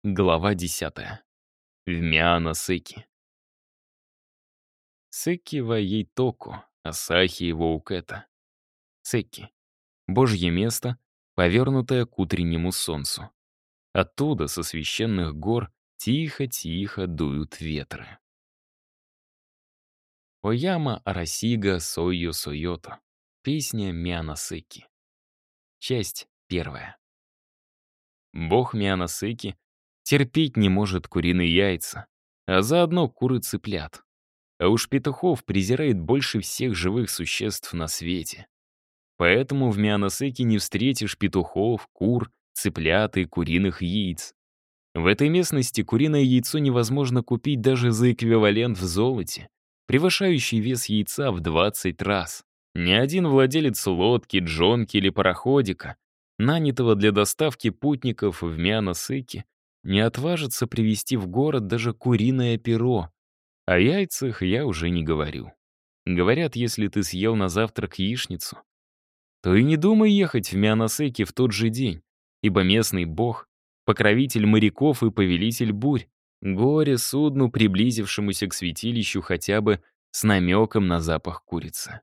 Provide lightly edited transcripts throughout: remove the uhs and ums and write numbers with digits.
Глава 10. В Миано-Сэки. Сэки ва Ейтоко, Асахи его Укэта. Сэки. Божье место, повернутое к утреннему солнцу. Оттуда, со священных гор, тихо-тихо дуют ветры. Ояма Арасига Сойо Сойото. Песня Миано-Сэки. Часть 1. Бог Миано-Сэки терпеть не может куриные яйца, а заодно куры-цыплят. А уж петухов презирает больше всех живых существ на свете. Поэтому в Миано-Сэки не встретишь петухов, кур, цыплят и куриных яиц. В этой местности куриное яйцо невозможно купить даже за эквивалент в золоте, превышающий вес яйца в 20 раз. Ни один владелец лодки, джонки или пароходика, нанятого для доставки путников в Миано-Сэки, не отважится привезти в город даже куриное перо. О яйцах я уже не говорю. Говорят, если ты съел на завтрак яичницу, то и не думай ехать в Миано-Сэки в тот же день, ибо местный бог — покровитель моряков и повелитель бурь, горе судну, приблизившемуся к святилищу хотя бы с намеком на запах курицы.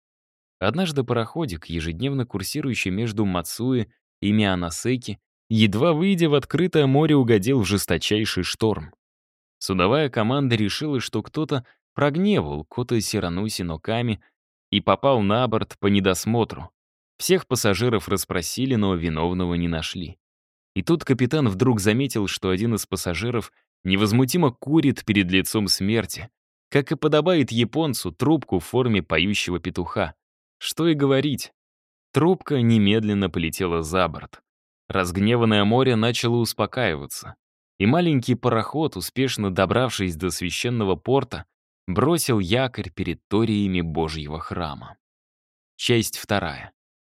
Однажды пароходик, ежедневно курсирующий между Мацуэ и Миано-Сэки, едва выйдя в открытое море, угодил в жесточайший шторм. Судовая команда решила, что кто-то прогневал Кото Сирануси но Ками и попал на борт по недосмотру. Всех пассажиров расспросили, но виновного не нашли. И тут капитан вдруг заметил, что один из пассажиров невозмутимо курит перед лицом смерти, как и подобает японцу, трубку в форме поющего петуха. Что и говорить. Трубка немедленно полетела за борт. Разгневанное море начало успокаиваться, и маленький пароход, успешно добравшись до священного порта, бросил якорь перед ториями Божьего храма. Часть 2.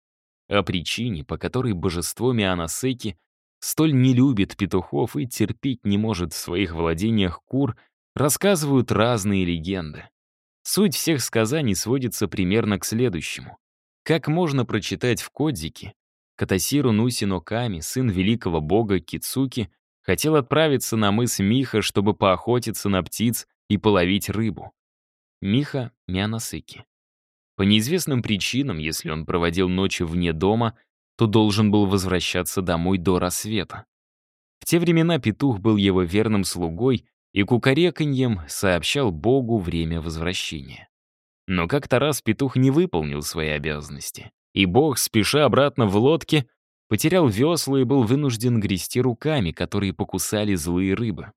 О причине, по которой божество Миано-Сэки столь не любит петухов и терпеть не может в своих владениях кур, рассказывают разные легенды. Суть всех сказаний сводится примерно к следующему. Как можно прочитать в кодзике, Катасиру Нуси но Ками, сын великого бога Кицуки, хотел отправиться на мыс Миха, чтобы поохотиться на птиц и половить рыбу. Миха Миано-Сэки. По неизвестным причинам, если он проводил ночи вне дома, то должен был возвращаться домой до рассвета. В те времена петух был его верным слугой и кукареканьем сообщал Богу время возвращения. Но как-то раз петух не выполнил свои обязанности, и Бог, спеша обратно в лодке, потерял весла и был вынужден грести руками, которые покусали злые рыбы.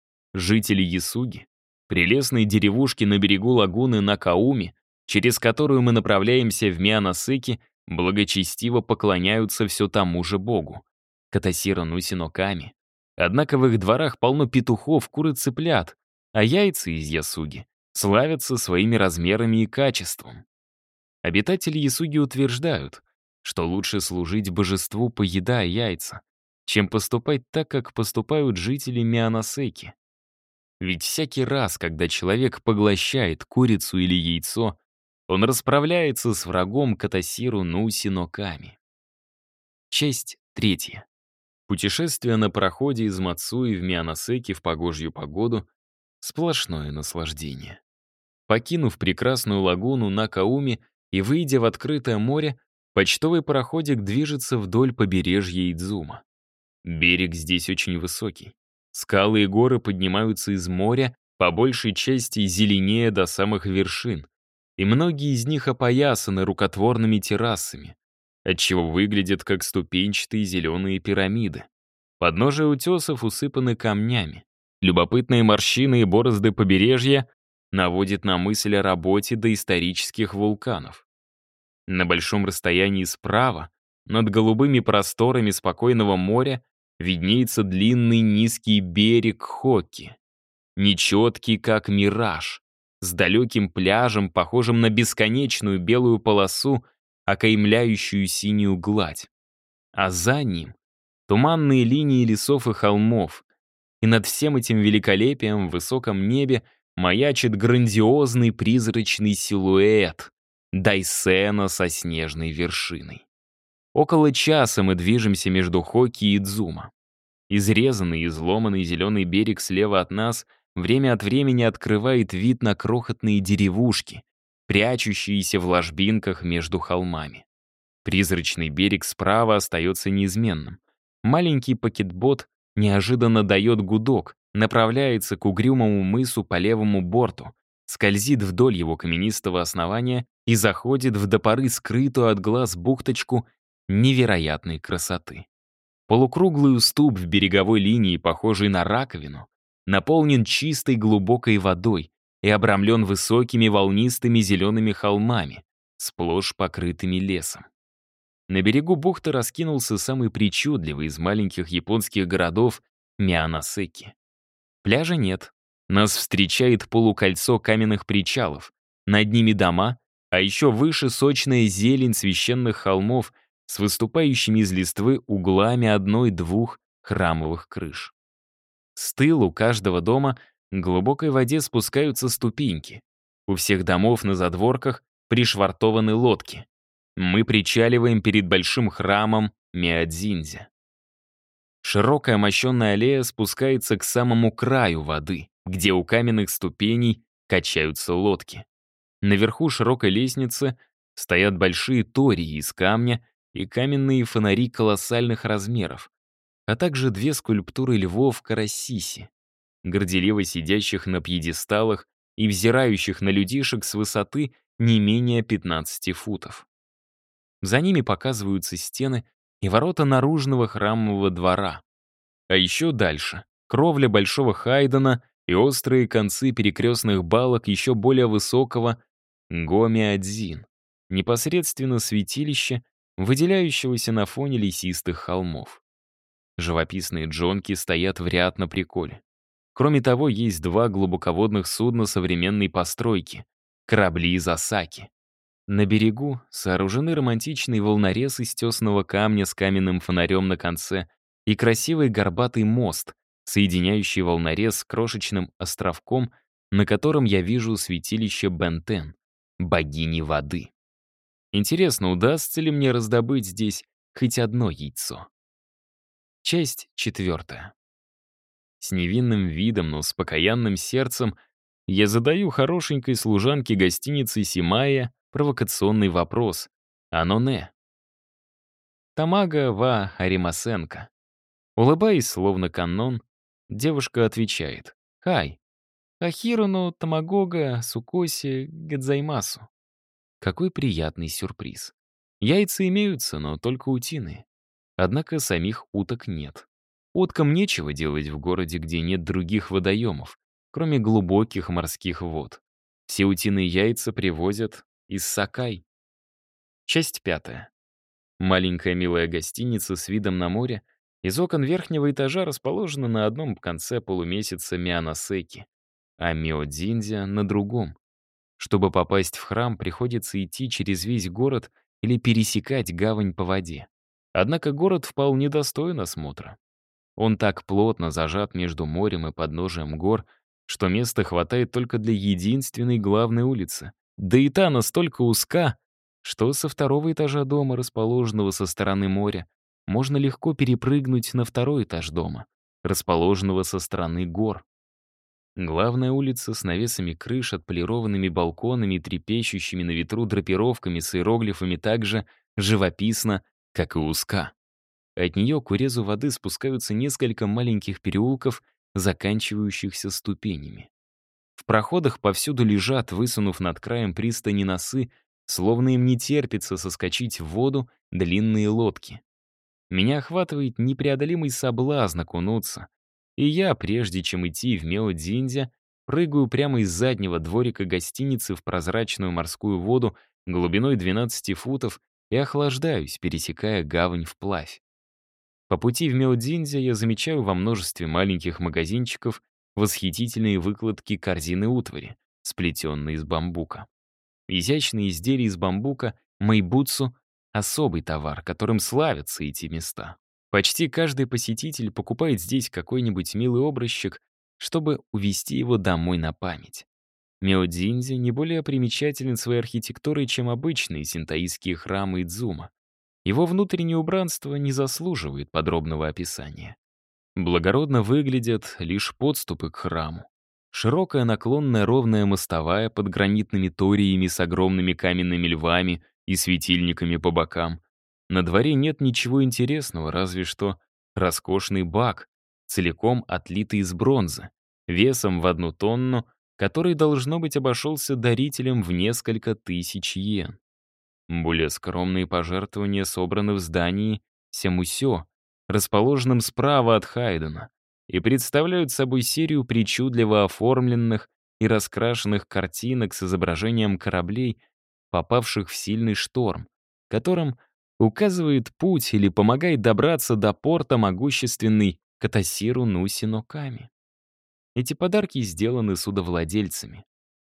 Жители Ясуги, прелестной деревушки на берегу лагуны Накауми, через которую мы направляемся в Миано-Сэки, благочестиво поклоняются все тому же богу — Катасира Нуси но Ками. Однако в их дворах полно петухов, кур и цыплят, а яйца из Ясуги славятся своими размерами и качеством. Обитатели Ясуги утверждают, что лучше служить божеству, поедая яйца, чем поступать так, как поступают жители Миано-Сэки. Ведь всякий раз, когда человек поглощает курицу или яйцо, он расправляется с врагом Катасиру Нуси но Ками. Часть 3. Путешествие на пароходе из Мацуи в Миано-Сэки в погожью погоду — сплошное наслаждение. Покинув прекрасную лагуну Накауми и выйдя в открытое море, почтовый пароходик движется вдоль побережья Идзума. Берег здесь очень высокий. Скалы и горы поднимаются из моря, по большей части зеленее до самых вершин, и многие из них опоясаны рукотворными террасами, отчего выглядят как ступенчатые зеленые пирамиды. Подножия утесов усыпаны камнями. Любопытные морщины и борозды побережья наводят на мысль о работе доисторических вулканов. На большом расстоянии справа, над голубыми просторами спокойного моря, виднеется длинный низкий берег Хоки, нечеткий как мираж, с далеким пляжем, похожим на бесконечную белую полосу, окаймляющую синюю гладь. А за ним туманные линии лесов и холмов, и над всем этим великолепием в высоком небе маячит грандиозный призрачный силуэт Дайсена со снежной вершиной. Около часа мы движемся между Хоки и Идзума. Изрезанный и изломанный зеленый берег слева от нас время от времени открывает вид на крохотные деревушки, прячущиеся в ложбинках между холмами. Призрачный берег справа остается неизменным. Маленький пакетбот неожиданно дает гудок, направляется к угрюмому мысу по левому борту, скользит вдоль его каменистого основания и заходит в до поры скрытую от глаз бухточку невероятной красоты. Полукруглый уступ в береговой линии, похожий на раковину, наполнен чистой глубокой водой и обрамлен высокими волнистыми зелеными холмами, сплошь покрытыми лесом. На берегу бухты раскинулся самый причудливый из маленьких японских городов Мианосеки. Пляжа нет. Нас встречает полукольцо каменных причалов. Над ними дома, а еще выше сочная зелень священных холмов с выступающими из листвы углами одной-двух храмовых крыш. С тылу каждого дома к глубокой воде спускаются ступеньки. У всех домов на задворках пришвартованы лодки. Мы причаливаем перед большим храмом Миодзиндзя. Широкая мощенная аллея спускается к самому краю воды, где у каменных ступеней качаются лодки. Наверху широкой лестницы стоят большие тории из камня и каменные фонари колоссальных размеров, а также две скульптуры львов Карасиси, горделиво сидящих на пьедесталах и взирающих на людишек с высоты не менее 15 футов. За ними показываются стены и ворота наружного храмового двора. А еще дальше — кровля большого Хайдена и острые концы перекрестных балок еще более высокого Гомиадзин, непосредственно святилище, выделяющегося на фоне лесистых холмов. Живописные джонки стоят в ряд на приколе. Кроме того, есть два глубоководных судна современной постройки — корабли из Осаки. На берегу сооружены романтичный волнорез из тесного камня с каменным фонарем на конце и красивый горбатый мост, соединяющий волнорез с крошечным островком, на котором я вижу святилище Бентен, богини воды. Интересно, удастся ли мне раздобыть здесь хоть одно яйцо? Часть 4. С невинным видом, но с покаянным сердцем я задаю хорошенькой служанке гостиницы Симая провокационный вопрос. Оно не. Тамага ва аримасенка. Улыбаясь, словно канон, девушка отвечает. «Хай, ахиру но тамагога сукоси гадзаймасу». Какой приятный сюрприз. Яйца имеются, но только утиные. Однако самих уток нет. Уткам нечего делать в городе, где нет других водоемов, кроме глубоких морских вод. Все утиные яйца привозят из Сакай. Часть 5. Маленькая милая гостиница с видом на море из окон верхнего этажа расположена на одном конце полумесяца Мианосеки, а Миодзиндзя — на другом. Чтобы попасть в храм, приходится идти через весь город или пересекать гавань по воде. Однако город вполне достоин осмотра. Он так плотно зажат между морем и подножием гор, что места хватает только для единственной главной улицы. Да и та настолько узка, что со второго этажа дома, расположенного со стороны моря, можно легко перепрыгнуть на второй этаж дома, расположенного со стороны гор. Главная улица с навесами крыш, отполированными балконами и трепещущими на ветру драпировками с иероглифами так же живописна, как и узка. От нее к урезу воды спускаются несколько маленьких переулков, заканчивающихся ступенями. В проходах повсюду лежат, высунув над краем пристани носы, словно им не терпится соскочить в воду длинные лодки. Меня охватывает непреодолимый соблазн окунуться, и я, прежде чем идти в Миодзиндзя, прыгаю прямо из заднего дворика гостиницы в прозрачную морскую воду глубиной 12 футов и охлаждаюсь, пересекая гавань вплавь. По пути в Миодзиндзя я замечаю во множестве маленьких магазинчиков восхитительные выкладки корзины утвари, сплетенные из бамбука. Изящные изделия из бамбука майбуцу — особый товар, которым славятся эти места. Почти каждый посетитель покупает здесь какой-нибудь милый образчик, чтобы увезти его домой на память. Миодзиндзи не более примечателен своей архитектурой, чем обычные синтоистские храмы Идзума. Его внутреннее убранство не заслуживает подробного описания. Благородно выглядят лишь подступы к храму. Широкая наклонная ровная мостовая под гранитными ториями с огромными каменными львами и светильниками по бокам. На дворе нет ничего интересного, разве что роскошный бак, целиком отлитый из бронзы, весом в 1 тонну, который, должно быть, обошелся дарителям в несколько тысяч йен. Более скромные пожертвования собраны в здании Сямусё, расположенном справа от Хайдена, и представляют собой серию причудливо оформленных и раскрашенных картинок с изображением кораблей, попавших в сильный шторм, которым указывает путь или помогает добраться до порта могущественный Катасиру Нуси но Ками. Эти подарки сделаны судовладельцами.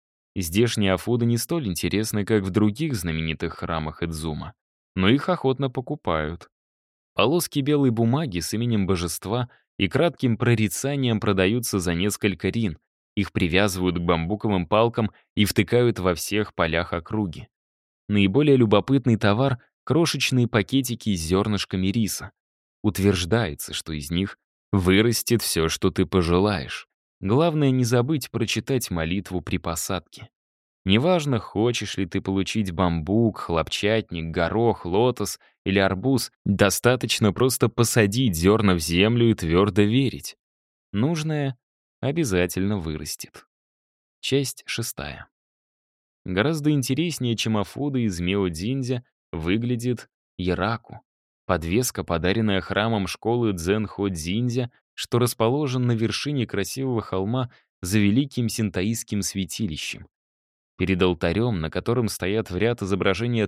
Здешние афуды не столь интересны, как в других знаменитых храмах Идзума, но их охотно покупают. Полоски белой бумаги с именем божества и кратким прорицанием продаются за несколько рин. Их привязывают к бамбуковым палкам и втыкают во всех полях округи. Наиболее любопытный товар — крошечные пакетики с зернышками риса. Утверждается, что из них вырастет все, что ты пожелаешь. Главное не забыть прочитать молитву при посадке. Неважно, хочешь ли ты получить бамбук, хлопчатник, горох, лотос или арбуз, достаточно просто посадить зерна в землю и твердо верить. Нужное обязательно вырастет. Часть 6. Гораздо интереснее, чем афуда из Мео-Дзиндзя, выглядит Яраку. Подвеска, подаренная храмом школы Дзен-Хо-Дзиндзя, что расположен на вершине красивого холма за великим синтоистским святилищем. Перед алтарем, на котором стоят в ряд изображения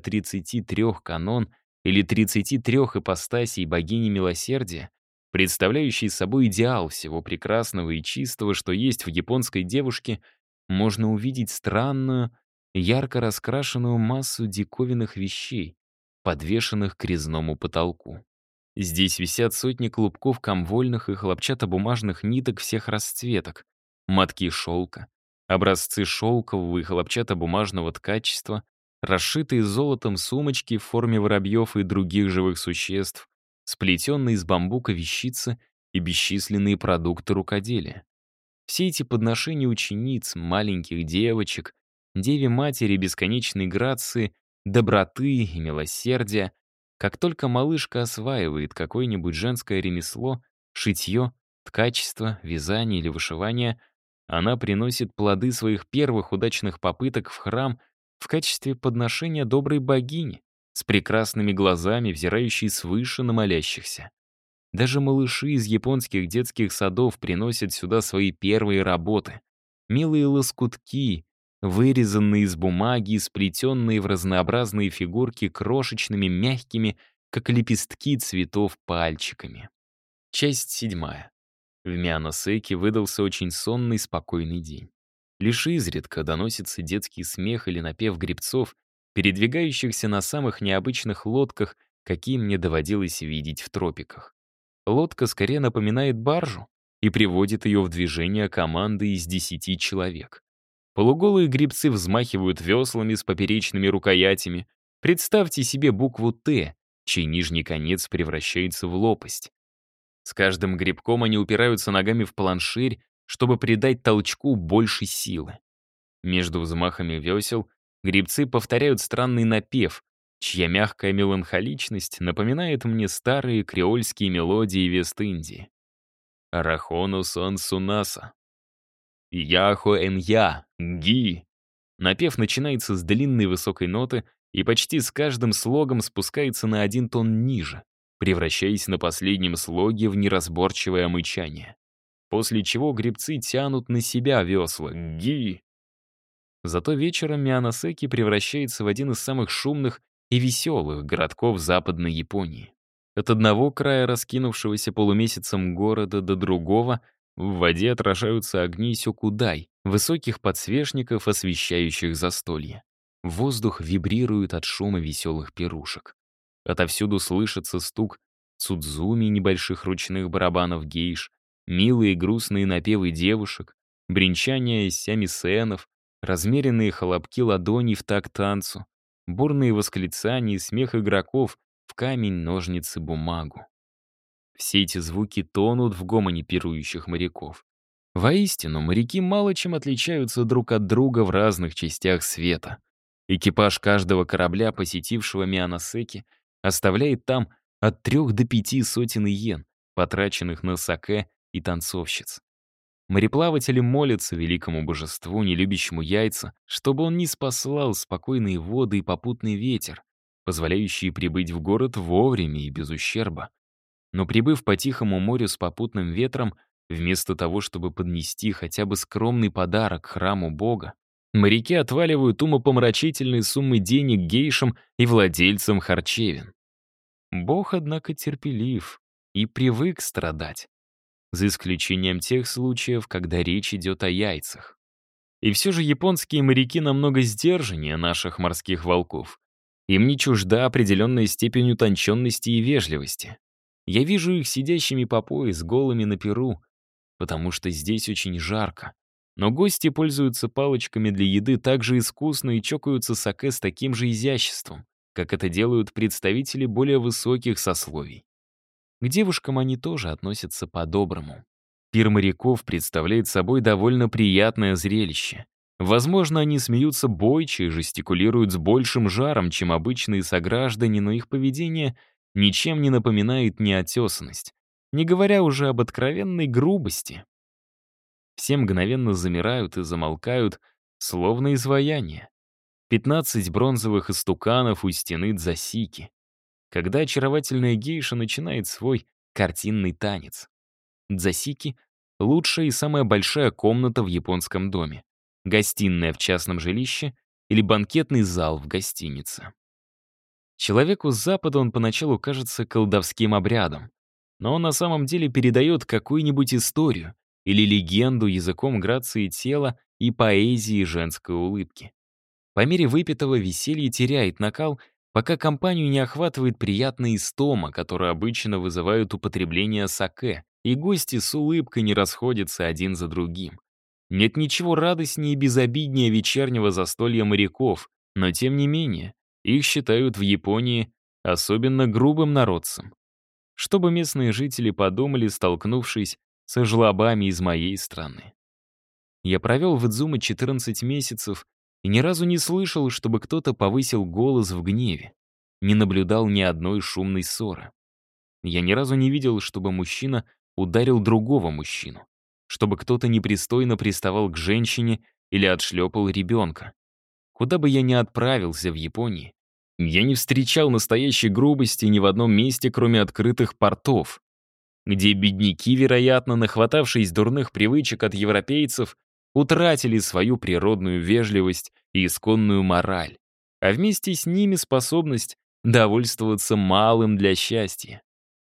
33 канон или 33 ипостасей богини милосердия, представляющей собой идеал всего прекрасного и чистого, что есть в японской девушке, можно увидеть странную, ярко раскрашенную массу диковинных вещей, подвешенных к резному потолку. Здесь висят сотни клубков комвольных и хлопчатобумажных ниток всех расцветок, мотки шелка, образцы шелкового и хлопчатобумажного ткачества, расшитые золотом сумочки в форме воробьев и других живых существ, сплетенные из бамбука вещицы и бесчисленные продукты рукоделия. Все эти подношения учениц, маленьких девочек, Деве Матери бесконечной грации, доброты и милосердия, как только малышка осваивает какое-нибудь женское ремесло, шитье, ткачество, вязание или вышивание, она приносит плоды своих первых удачных попыток в храм в качестве подношения доброй богини, с прекрасными глазами, взирающей свыше на молящихся. Даже малыши из японских детских садов приносят сюда свои первые работы. Милые лоскутки, вырезанные из бумаги и сплетенные в разнообразные фигурки крошечными, мягкими, как лепестки цветов, пальчиками. Часть 7. В Мианосеке выдался очень сонный, спокойный день. Лишь изредка доносится детский смех или напев гребцов, передвигающихся на самых необычных лодках, какие мне доводилось видеть в тропиках. Лодка скорее напоминает баржу и приводит ее в движение команды из 10 человек. Полуголые гребцы взмахивают веслами с поперечными рукоятями. Представьте себе букву «Т», чей нижний конец превращается в лопасть. С каждым гребком они упираются ногами в планширь, чтобы придать толчку большей силы. Между взмахами весел гребцы повторяют странный напев, чья мягкая меланхоличность напоминает мне старые креольские мелодии Вест-Индии. «Арахону сон сунаса», «Яхо эн я», «Ги». Напев начинается с длинной высокой ноты и почти с каждым слогом спускается на 1 тон ниже, превращаясь на последнем слоге в неразборчивое мычание. После чего гребцы тянут на себя весла «Ги». Зато вечером Мианосеки превращается в один из самых шумных и веселых городков Западной Японии. От одного края раскинувшегося полумесяцем города до другого в воде отражаются огни сёкудай, высоких подсвечников, освещающих застолье. Воздух вибрирует от шума веселых пирушек. Отовсюду слышится стук цудзуми, небольших ручных барабанов гейш, милые грустные напевы девушек, бренчание сямисенов, размеренные хлопки ладоней в такт танцу, бурные восклицания и смех игроков в камень, ножницы, бумагу. Все эти звуки тонут в гомоне пирующих моряков. Воистину, моряки мало чем отличаются друг от друга в разных частях света. Экипаж каждого корабля, посетившего Мианосеки, оставляет там от 3 до 5 сотен иен, потраченных на саке и танцовщиц. Мореплаватели молятся великому божеству, не любящему яйца, чтобы он не спаслал спокойные воды и попутный ветер, позволяющие прибыть в город вовремя и без ущерба. Но прибыв по Тихому морю с попутным ветром, вместо того, чтобы поднести хотя бы скромный подарок храму Бога, моряки отваливают умопомрачительные суммы денег гейшам и владельцам харчевин. Бог, однако, терпелив и привык страдать, за исключением тех случаев, когда речь идет о яйцах. И все же японские моряки намного сдержаннее наших морских волков. Им не чужда определенная степень утонченности и вежливости. Я вижу их сидящими по пояс голыми на перу, потому что здесь очень жарко. Но гости пользуются палочками для еды так же искусно и чокаются саке с таким же изяществом, как это делают представители более высоких сословий. К девушкам они тоже относятся по-доброму. Пир моряков представляет собой довольно приятное зрелище. Возможно, они смеются бойче и жестикулируют с большим жаром, чем обычные сограждане, но их поведение ничем не напоминает неотесанность, не говоря уже об откровенной грубости. Все мгновенно замирают и замолкают, словно изваяние. 15 бронзовых истуканов у стены дзасики. Когда очаровательная гейша начинает свой картинный танец. Дзасики — лучшая и самая большая комната в японском доме, гостиная в частном жилище или банкетный зал в гостинице. Человеку с Запада он поначалу кажется колдовским обрядом, но он на самом деле передает какую-нибудь историю или легенду языком грации тела и поэзии женской улыбки. По мере выпитого веселье теряет накал, пока компанию не охватывает приятная истома, которая обычно вызывает употребление саке, и гости с улыбкой не расходятся один за другим. Нет ничего радостнее и безобиднее вечернего застолья моряков, но тем не менее, их считают в Японии особенно грубым народцем. Что бы местные жители подумали, столкнувшись со жлобами из моей страны. Я провел в Идзумо 14 месяцев и ни разу не слышал, чтобы кто-то повысил голос в гневе, не наблюдал ни одной шумной ссоры. Я ни разу не видел, чтобы мужчина ударил другого мужчину, чтобы кто-то непристойно приставал к женщине или отшлепал ребенка. Куда бы я ни отправился в Японии, я не встречал настоящей грубости ни в одном месте, кроме открытых портов, где бедняки, вероятно, нахватавшись дурных привычек от европейцев, утратили свою природную вежливость и исконную мораль, а вместе с ними способность довольствоваться малым для счастья.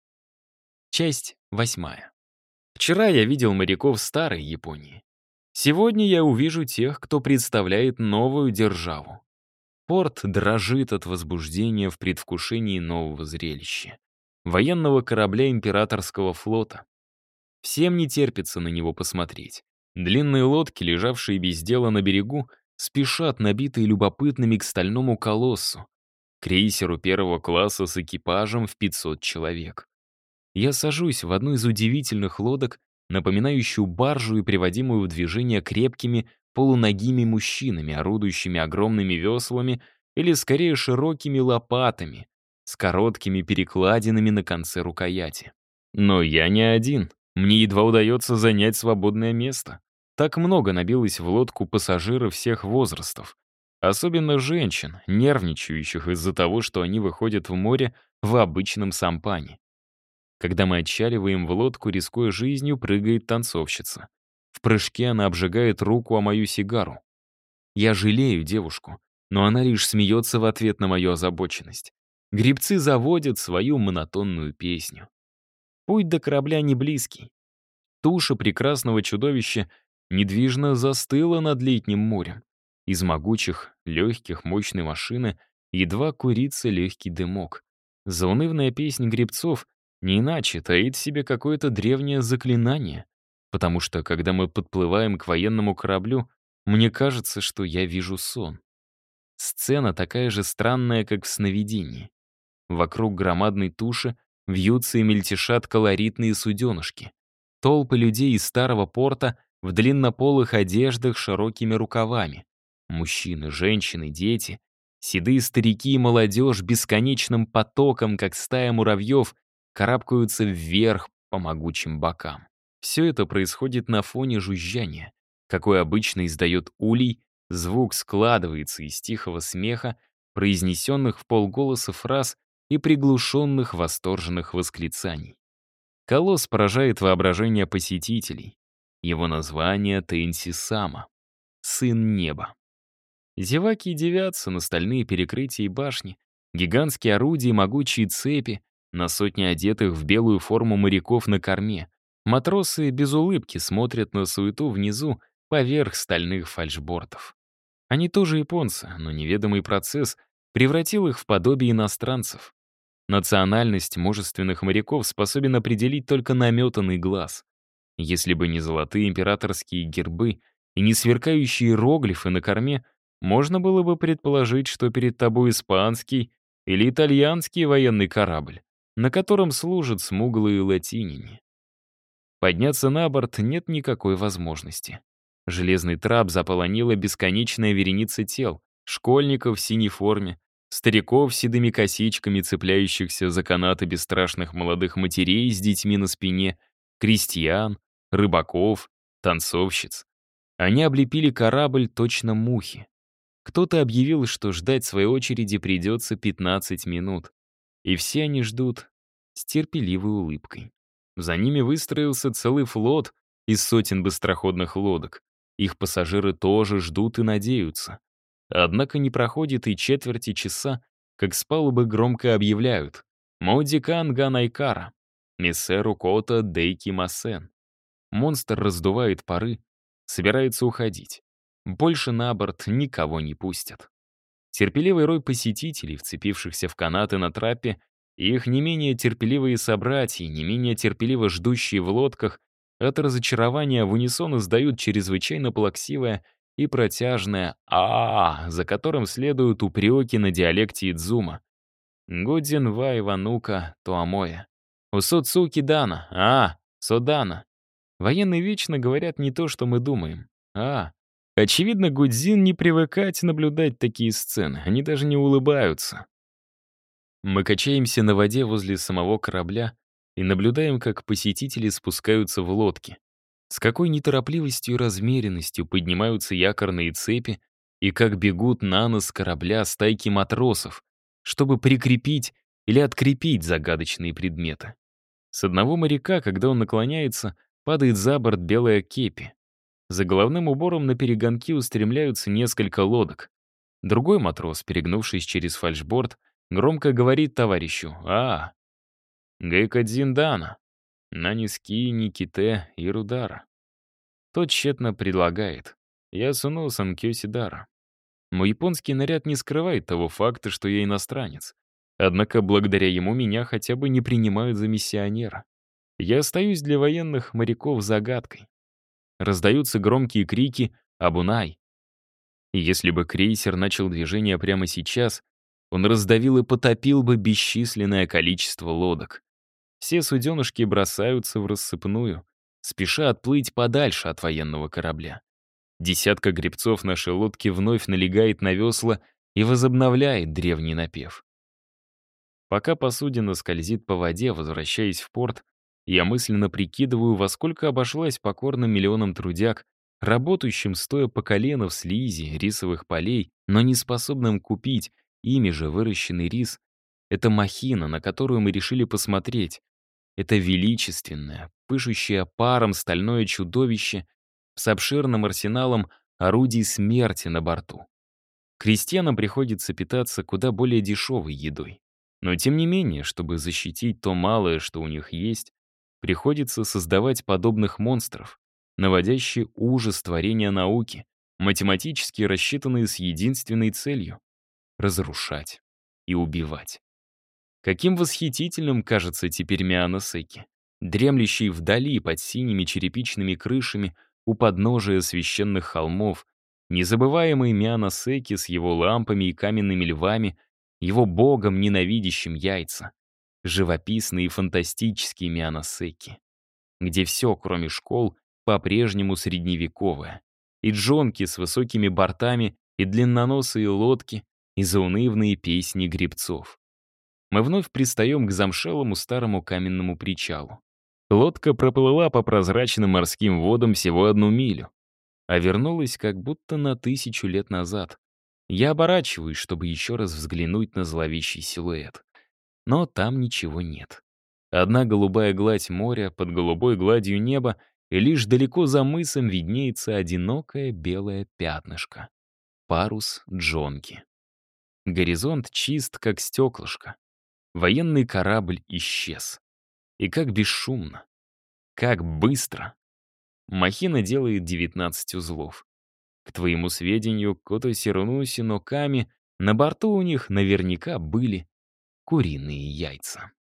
Часть 8. Вчера я видел моряков старой Японии. Сегодня я увижу тех, кто представляет новую державу. Порт дрожит от возбуждения в предвкушении нового зрелища. Военного корабля императорского флота. Всем не терпится на него посмотреть. Длинные лодки, лежавшие без дела на берегу, спешат, набитые любопытными к стальному колоссу, крейсеру первого класса с экипажем в 500 человек. Я сажусь в одну из удивительных лодок, напоминающую баржу и приводимую в движение крепкими, полуногими мужчинами, орудующими огромными веслами или, скорее, широкими лопатами, с короткими перекладинами на конце рукояти. Но я не один. Мне едва удается занять свободное место. Так много набилось в лодку пассажиров всех возрастов. Особенно женщин, нервничающих из-за того, что они выходят в море в обычном сампане. Когда мы отчаливаем в лодку, рискуя жизнью, прыгает танцовщица. В прыжке она обжигает руку о мою сигару. Я жалею девушку, но она лишь смеется в ответ на мою озабоченность. Гребцы заводят свою монотонную песню. Путь до корабля не близкий. Туша прекрасного чудовища недвижно застыла над летним морем. Из могучих, легких, мощной машины едва курится легкий дымок. Заунывная песня гребцов не иначе таит в себе какое-то древнее заклинание, потому что, когда мы подплываем к военному кораблю, мне кажется, что я вижу сон. Сцена такая же странная, как в сновидении. Вокруг громадной туши вьются и мельтешат колоритные суденышки. Толпы людей из старого порта в длиннополых одеждах с широкими рукавами. Мужчины, женщины, дети, седые старики и молодежь бесконечным потоком, как стая муравьев, карабкаются вверх по могучим бокам. Все это происходит на фоне жужжания, какой обычно издает улей, звук складывается из тихого смеха, произнесенных в полголоса фраз и приглушенных восторженных восклицаний. Колосс поражает воображение посетителей. Его название Тенси-Сама — «Сын неба». Зеваки дивятся на стальные перекрытия и башни, гигантские орудия и могучие цепи, на сотни одетых в белую форму моряков на корме. Матросы без улыбки смотрят на суету внизу поверх стальных фальшбортов. Они тоже японцы, но неведомый процесс превратил их в подобие иностранцев. Национальность мужественных моряков способен определить только наметанный глаз. Если бы не золотые императорские гербы и не сверкающие иероглифы на корме, можно было бы предположить, что перед тобой испанский или итальянский военный корабль, на котором служат смуглые латиняне. Подняться на борт нет никакой возможности. Железный трап заполонила бесконечная вереница тел, школьников в синей форме, стариков с седыми косичками, цепляющихся за канаты бесстрашных молодых матерей с детьми на спине, крестьян, рыбаков, танцовщиц. Они облепили корабль точно мухи. Кто-то объявил, что ждать своей очереди придется 15 минут. И все они ждут с терпеливой улыбкой. За ними выстроился целый флот из сотен быстроходных лодок. Их пассажиры тоже ждут и надеются. Однако не проходит и четверти часа, как с палубы громко объявляют «Модикан Ганайкара, Мессеру Кота Дейки Масен». Монстр раздувает пары, собирается уходить. Больше на борт никого не пустят. Терпеливый рой посетителей, вцепившихся в канаты на трапе, и их не менее терпеливые собратья, не менее терпеливо ждущие в лодках, от разочарования в унисон издают чрезвычайно плаксивое и протяжное за которым следуют упреки на диалекте Идзума. «Гудзин ва Иванука Туамоя. Усоцуки Дана. Содана». Военные вечно говорят не то, что мы думаем. Очевидно, Гудзин не привыкать наблюдать такие сцены, они даже не улыбаются. Мы качаемся на воде возле самого корабля и наблюдаем, как посетители спускаются в лодки. С какой неторопливостью и размеренностью поднимаются якорные цепи и как бегут на нос корабля стайки матросов, чтобы прикрепить или открепить загадочные предметы. С одного моряка, когда он наклоняется, падает за борт белая кепи. За головным убором на перегонки устремляются несколько лодок. Другой матрос, перегнувшись через фальшборд, громко говорит товарищу «Гэйкадзин Дана, Наниски, Никите и Рудара». Тот тщетно предлагает «Ясуно Санкёсидара». Мой японский наряд не скрывает того факта, что я иностранец. Однако благодаря ему меня хотя бы не принимают за миссионера. Я остаюсь для военных моряков загадкой. Раздаются громкие крики «Абунай!». И если бы крейсер начал движение прямо сейчас, он раздавил и потопил бы бесчисленное количество лодок. Все суденышки бросаются в рассыпную, спеша отплыть подальше от военного корабля. Десятка гребцов нашей лодки вновь налегает на весла и возобновляет древний напев. Пока посудина скользит по воде, возвращаясь в порт, я мысленно прикидываю, во сколько обошлась покорным миллионам трудяг, работающим стоя по колено в слизи рисовых полей, но не способным купить ими же выращенный рис. Это махина, на которую мы решили посмотреть. Это величественное, пышущее паром стальное чудовище с обширным арсеналом орудий смерти на борту. Крестьянам приходится питаться куда более дешевой едой. Но тем не менее, чтобы защитить то малое, что у них есть, приходится создавать подобных монстров, наводящие ужас творения науки, математически рассчитанные с единственной целью — разрушать и убивать. Каким восхитительным кажется теперь Мианосеки, дремлющий вдали под синими черепичными крышами у подножия священных холмов, незабываемый Мианосеки с его лампами и каменными львами, его богом, ненавидящим яйца. живописный и фантастический Мианосеки, где все, кроме школ, по-прежнему средневековое. И джонки с высокими бортами, и длинноносые лодки, и заунывные песни гребцов. Мы вновь пристаем к замшелому старому каменному причалу. Лодка проплыла по прозрачным морским водам всего 1 милю, а вернулась как будто на 1000 лет назад. Я оборачиваюсь, чтобы еще раз взглянуть на зловещий силуэт. Но там ничего нет. Одна голубая гладь моря под голубой гладью неба, и лишь далеко за мысом виднеется одинокое белое пятнышко. Парус Джонки. Горизонт чист, как стеклышко. Военный корабль исчез. И как бесшумно, как быстро. Махина делает 19 узлов. К твоему сведению, Кото Сирануси но Ками, на борту у них наверняка были куриные яйца.